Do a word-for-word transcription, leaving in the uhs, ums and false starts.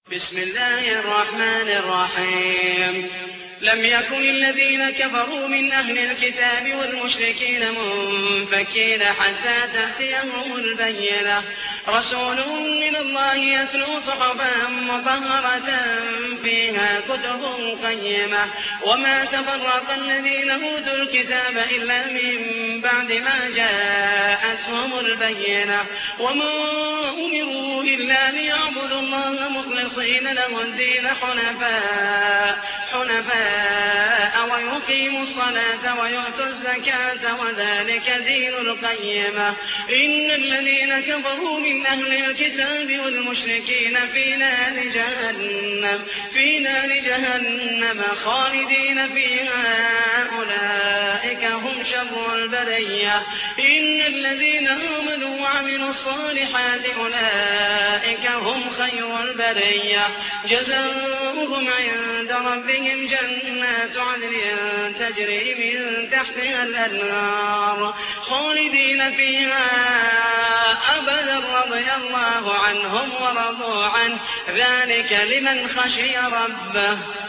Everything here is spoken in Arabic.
بسم الله الرحمن الرحيم لم يكن الذين كفروا من أهل الكتاب والمشركين منفكين حتى تأتيهم البينة رسول من الله يتلو صحفا مطهرة فيها كتب قيمة وما تفرق الذين أوتوا الكتاب إلا من بعد ما جاءتهم البينة وما أمروا إلا ليعبدوا الله مخلصين له الدين حنفاء حنفاء ويقيموا الصلاة ويؤتوا الزكاة وذلك دين القيمة إن الذين كفروا من أهل الكتاب والمشركين في نار جهنم في نار جهنم خالدين فيها أولئك هم شر البرية إن الذين آمنوا وعملوا الصالحات أولئك هم خير البرية جزاؤهم عند ربهم جنات عدن تجري من تحتها الأنهار خالدين فيها أبدا رضي الله عنهم ورضوا عنه ذلك لمن خشي ربه.